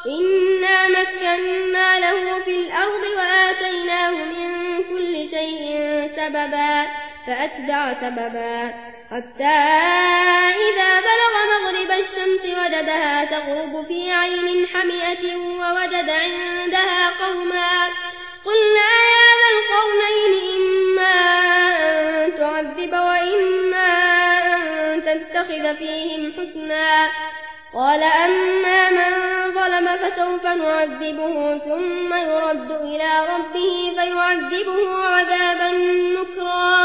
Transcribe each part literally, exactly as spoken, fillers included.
إنا مكنا له في الأرض وآتيناه من كل شيء سببا فأتبع سببا حتى إذا بلغ مغرب الشمس وجدها تغرب في عين حمئة ووجد عندها قوما قلنا يا ذا القرنين إما أن تعذب وإما أن تتخذ فيهم حسنا قال أما من ظلم فسوف نعذبه ثم يرد إلى ربه فيعذبه عذابا نكرا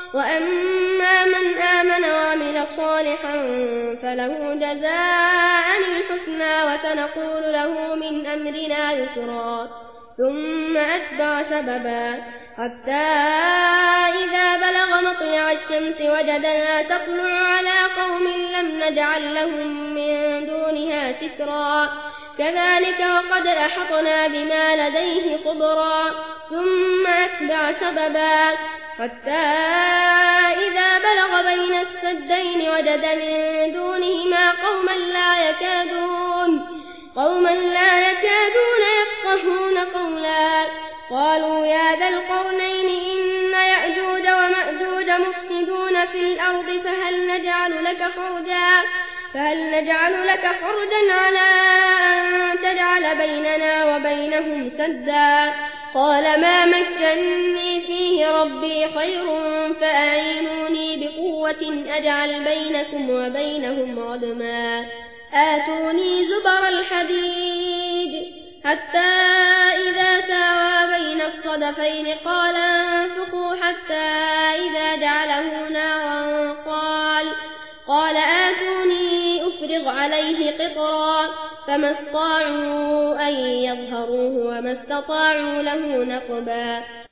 وأما من آمن وعمل صالحا فله جزاء الحسنى وسنقول له من أمرنا يسرا ثم أتبع سببا حتى إذا بلغ مطلع الشمس وجدها تطلع على قوم لم نجعل لهم من دونها سترا كذلك وقد أحطنا بما لديه خبرا ثم أتبع سببا حتى إذا بلغ بين السدين وجد من دونهما قوما لا يكادون قوما لا يكادون يفقهون قولا قالوا يا ذا القرنين إن يأجوج ومأجوج مفسدون في الأرض فهل نجعل لك خرجا فهل نجعل لك خرجا على أن تجعل بيننا وبينهم سدا قال ما مكنني فيه ربي خير فأعينوني بقوة أجعل بينكم وبينهم ردما آتوني زبر الحديد حتى إذا ساوى بين الصدفين قال انفخوا حتى إذا جعله نارا قال قال آتوني أفرغ عليه قطرا فما استطاعوا أن يظهروه وما استطاعوا له نقبا